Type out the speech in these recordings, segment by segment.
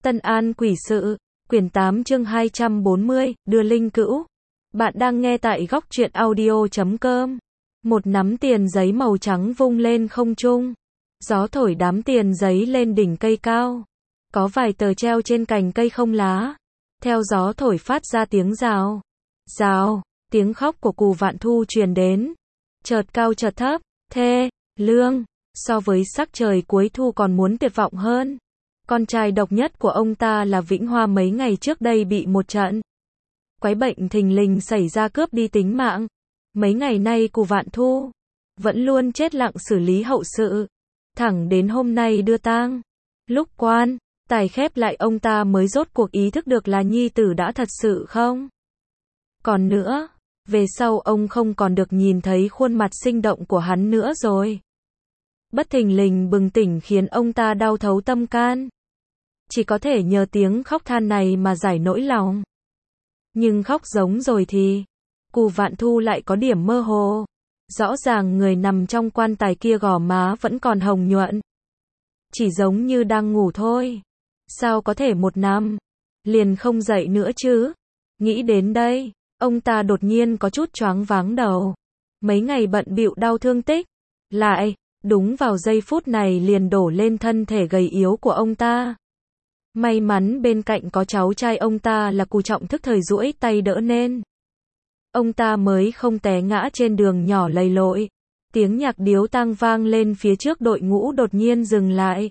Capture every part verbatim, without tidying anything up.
Tân An Quỷ Sự, quyển tám chương hai trăm bốn mươi, đưa linh cữu. Bạn đang nghe tại góc truyện audio chấm com. Một nắm tiền giấy màu trắng vung lên không trung. Gió thổi đám tiền giấy lên đỉnh cây cao. Có vài tờ treo trên cành cây không lá. Theo gió thổi phát ra tiếng rào. Rào, tiếng khóc của Cù Vạn Thu truyền đến. Chợt cao chợt thấp, thê, lương, so với sắc trời cuối thu còn muốn tuyệt vọng hơn. Con trai độc nhất của ông ta là Vĩnh Hoa mấy ngày trước đây bị một trận quái bệnh thình lình xảy ra cướp đi tính mạng. Mấy ngày nay Cù Vạn Thu vẫn luôn chết lặng xử lý hậu sự, thẳng đến hôm nay đưa tang. Lúc quan tài khép lại ông ta mới rốt cuộc ý thức được là nhi tử đã thật sự không còn nữa. Về sau ông không còn được nhìn thấy khuôn mặt sinh động của hắn nữa rồi. Bất thình lình bừng tỉnh khiến ông ta đau thấu tâm can. Chỉ có thể nhờ tiếng khóc than này mà giải nỗi lòng. Nhưng khóc giống rồi thì Cù Vạn Thu lại có điểm mơ hồ. Rõ ràng người nằm trong quan tài kia gò má vẫn còn hồng nhuận, chỉ giống như đang ngủ thôi. Sao có thể một năm liền không dậy nữa chứ? Nghĩ đến đây, ông ta đột nhiên có chút choáng váng đầu. Mấy ngày bận bịu đau thương tích lại đúng vào giây phút này liền đổ lên thân thể gầy yếu của ông ta. May mắn bên cạnh có cháu trai ông ta là Cù Trọng thức thời duỗi tay đỡ nên ông ta mới không té ngã trên đường nhỏ lầy lội. Tiếng nhạc điếu tang vang lên phía trước đội ngũ đột nhiên dừng lại.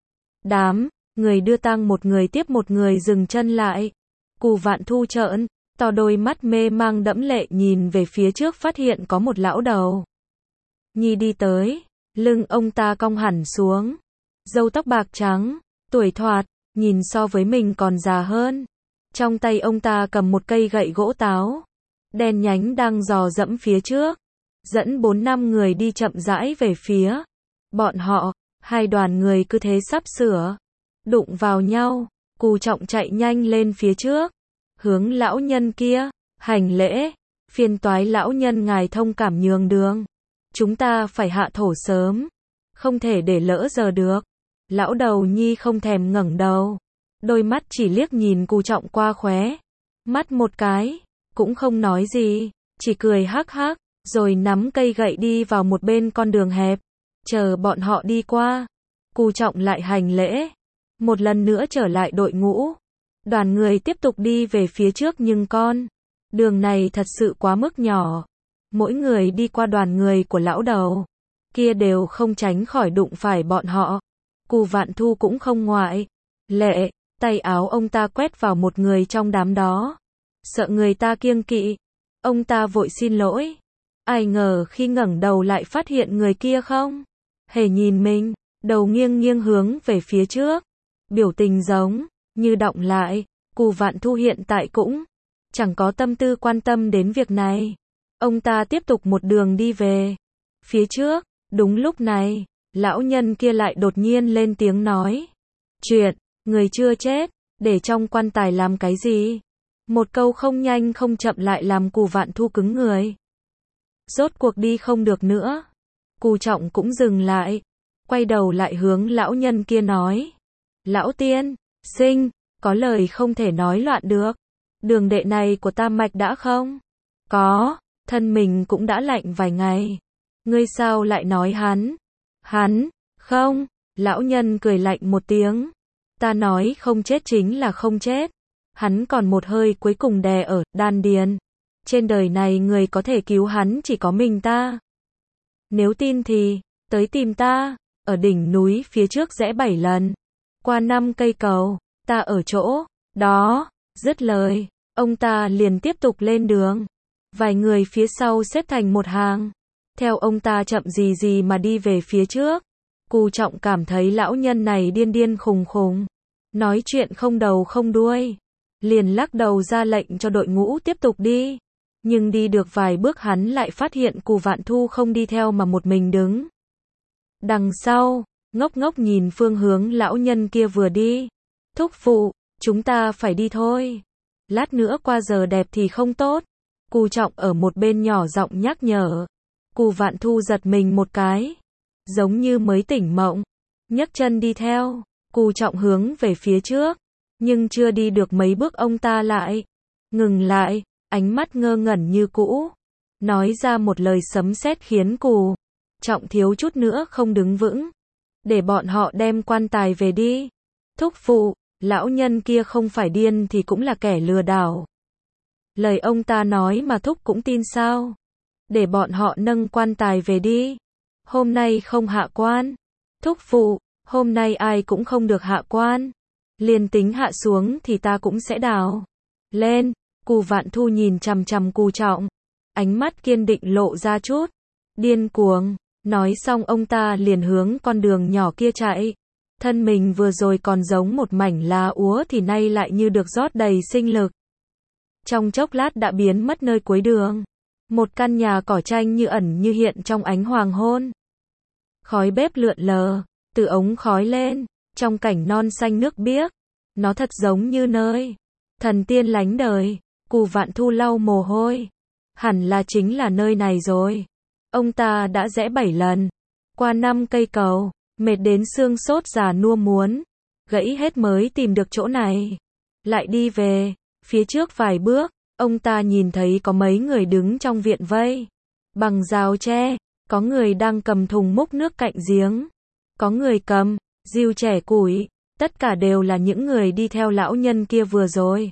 Đám người đưa tang một người tiếp một người dừng chân lại. Cù Vạn Thu trợn to đôi mắt mê mang đẫm lệ nhìn về phía trước, phát hiện có một lão đầu nhi đi tới. Lưng ông ta cong hẳn xuống, râu tóc bạc trắng, tuổi thoạt, nhìn so với mình còn già hơn. Trong tay ông ta cầm một cây gậy gỗ táo đen nhánh đang dò dẫm phía trước, dẫn bốn năm người đi chậm rãi về phía bọn họ. Hai đoàn người cứ thế sắp sửa đụng vào nhau. Cù Trọng chạy nhanh lên phía trước, hướng lão nhân kia hành lễ. Phiền toái lão nhân, ngài thông cảm nhường đường, chúng ta phải hạ thổ sớm, không thể để lỡ giờ được. Lão đầu nhi không thèm ngẩng đầu, đôi mắt chỉ liếc nhìn Cù Trọng qua khóe mắt một cái, cũng không nói gì, chỉ cười hắc hắc, rồi nắm cây gậy đi vào một bên con đường hẹp. Chờ bọn họ đi qua, Cù Trọng lại hành lễ, một lần nữa trở lại đội ngũ. Đoàn người tiếp tục đi về phía trước, nhưng con đường này thật sự quá mức nhỏ. Mỗi người đi qua đoàn người của lão đầu kia đều không tránh khỏi đụng phải bọn họ. Cù Vạn Thu cũng không ngoại lệ, tay áo ông ta quét vào một người trong đám đó. Sợ người ta kiêng kỵ, ông ta vội xin lỗi. Ai ngờ khi ngẩng đầu lại phát hiện người kia không hề nhìn mình, đầu nghiêng nghiêng hướng về phía trước, biểu tình giống như đọng lại. Cù Vạn Thu hiện tại cũng chẳng có tâm tư quan tâm đến việc này. Ông ta tiếp tục một đường đi về phía trước. Đúng lúc này, lão nhân kia lại đột nhiên lên tiếng nói: chuyện, người chưa chết, để trong quan tài làm cái gì? Một câu không nhanh không chậm lại làm Cù Vạn Thu cứng người. Rốt cuộc đi không được nữa. Cù Trọng cũng dừng lại, quay đầu lại hướng lão nhân kia nói: lão tiên sinh, có lời không thể nói loạn được. Đường đệ này của Tam Mạch đã không có, thân mình cũng đã lạnh vài ngày. Ngươi sao lại nói hắn? Hắn, không, lão nhân cười lạnh một tiếng. Ta nói không chết chính là không chết. Hắn còn một hơi cuối cùng đè ở đan điền. Trên đời này người có thể cứu hắn chỉ có mình ta. Nếu tin thì tới tìm ta, ở đỉnh núi phía trước rẽ bảy lần, qua năm cây cầu, ta ở chỗ đó. Dứt lời, ông ta liền tiếp tục lên đường. Vài người phía sau xếp thành một hàng, theo ông ta chậm gì gì mà đi về phía trước. Cù Trọng cảm thấy lão nhân này điên điên khùng khùng, nói chuyện không đầu không đuôi, liền lắc đầu ra lệnh cho đội ngũ tiếp tục đi. Nhưng đi được vài bước hắn lại phát hiện Cù Vạn Thu không đi theo mà một mình đứng đằng sau, ngốc ngốc nhìn phương hướng lão nhân kia vừa đi. Thúc phụ, chúng ta phải đi thôi, lát nữa qua giờ đẹp thì không tốt. Cù Trọng ở một bên nhỏ giọng nhắc nhở. Cù Vạn Thu giật mình một cái, giống như mới tỉnh mộng, nhấc chân đi theo. Cù Trọng hướng về phía trước, Nhưng chưa đi được mấy bước ông ta lại ngừng lại, ánh mắt ngơ ngẩn như cũ, nói ra một lời sấm sét khiến Cù Trọng thiếu chút nữa không đứng vững. Để bọn họ đem quan tài về đi. Thúc phụ, lão nhân kia không phải điên thì cũng là kẻ lừa đảo. Lời ông ta nói mà thúc cũng tin sao? Để bọn họ nâng quan tài về đi. Hôm nay không hạ quan. Thúc phụ, hôm nay ai cũng không được hạ quan. Liền tính hạ xuống thì ta cũng sẽ đào lên. Cù Vạn Thu nhìn chằm chằm Cù Trọng, ánh mắt kiên định lộ ra chút điên cuồng. Nói xong ông ta liền hướng con đường nhỏ kia chạy. Thân mình vừa rồi còn giống một mảnh lá úa thì nay lại như được rót đầy sinh lực. Trong chốc lát đã biến mất nơi cuối đường. Một căn nhà cỏ tranh như ẩn như hiện trong ánh hoàng hôn. Khói bếp lượn lờ, từ ống khói lên, trong cảnh non xanh nước biếc. Nó thật giống như nơi thần tiên lánh đời. Cù Vạn Thu lau mồ hôi. Hẳn là chính là nơi này rồi. Ông ta đã rẽ bảy lần, qua năm cây cầu, mệt đến xương sốt già nua muốn gãy hết mới tìm được chỗ này. Lại đi về, phía trước vài bước, ông ta nhìn thấy có mấy người đứng trong viện vây bằng rào tre, có người đang cầm thùng múc nước cạnh giếng, có người cầm diu chẻ củi, tất cả đều là những người đi theo lão nhân kia vừa rồi.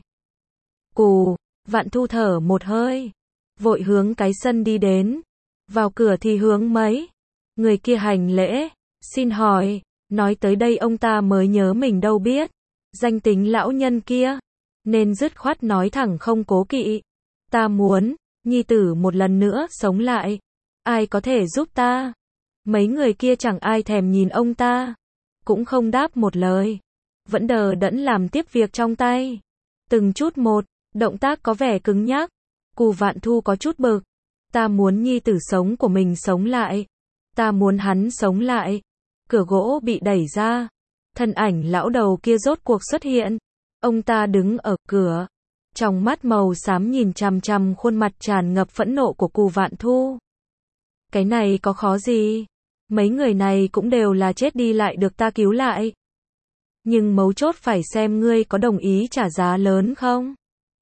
Cù Vạn Thu thở một hơi, vội hướng cái sân đi đến. Vào cửa thì hướng mấy người kia hành lễ, xin hỏi, nói tới đây ông ta mới nhớ mình đâu biết danh tính lão nhân kia, nên dứt khoát nói thẳng không cố kỵ. Ta muốn nhi tử một lần nữa sống lại, ai có thể giúp ta? Mấy người kia chẳng ai thèm nhìn ông ta, cũng không đáp một lời, vẫn đờ đẫn làm tiếp việc trong tay. Từng chút một, động tác có vẻ cứng nhắc. Cù Vạn Thu có chút bực. Ta muốn nhi tử sống của mình sống lại. Ta muốn hắn sống lại. Cửa gỗ bị đẩy ra. Thân ảnh lão đầu kia rốt cuộc xuất hiện. Ông ta đứng ở cửa. Trong mắt màu xám nhìn chằm chằm khuôn mặt tràn ngập phẫn nộ của Cù Vạn Thu. Cái này có khó gì? Mấy người này cũng đều là chết đi lại được ta cứu lại. Nhưng mấu chốt phải xem ngươi có đồng ý trả giá lớn không?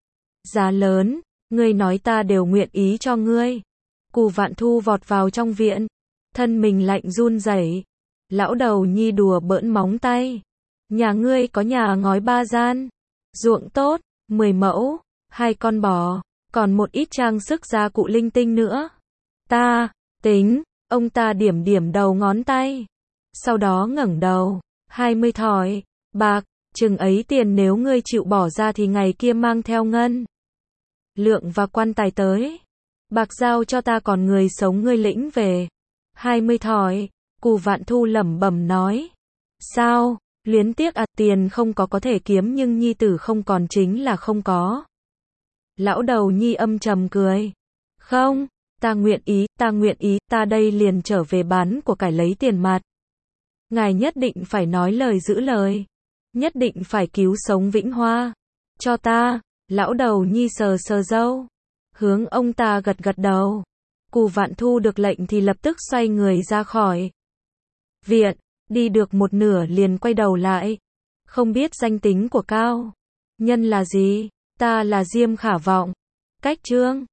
Giá lớn, ngươi nói ta đều nguyện ý cho ngươi. Cù Vạn Thu vọt vào trong viện, thân mình lạnh run rẩy. Lão đầu nhi đùa bỡn móng tay. Nhà ngươi có nhà ngói ba gian, ruộng tốt, mười mẫu, hai con bò, còn một ít trang sức gia cụ linh tinh nữa. Ta, tính, ông ta điểm điểm đầu ngón tay. Sau đó ngẩng đầu, hai mươi thỏi bạc, chừng ấy tiền nếu ngươi chịu bỏ ra thì ngày kia mang theo ngân lượng và quan tài tới. Bạc giao cho ta còn người sống ngươi lĩnh về. hai mươi thỏi, Cù Vạn Thu lẩm bẩm nói. Sao, luyến tiếc à, tiền không có có thể kiếm nhưng nhi tử không còn chính là không có. Lão đầu nhi âm trầm cười. Không, ta nguyện ý, ta nguyện ý, ta đây liền trở về bán của cải lấy tiền mặt. Ngài nhất định phải nói lời giữ lời. Nhất định phải cứu sống Vĩnh Hoa. Cho ta, lão đầu nhi sờ sờ râu. Hướng ông ta gật gật đầu. Cù Vạn Thu được lệnh thì lập tức xoay người ra khỏi viện. Đi được một nửa liền quay đầu lại. Không biết danh tính của Cao nhân là gì? Ta là Diêm Khả Vọng. Cách chương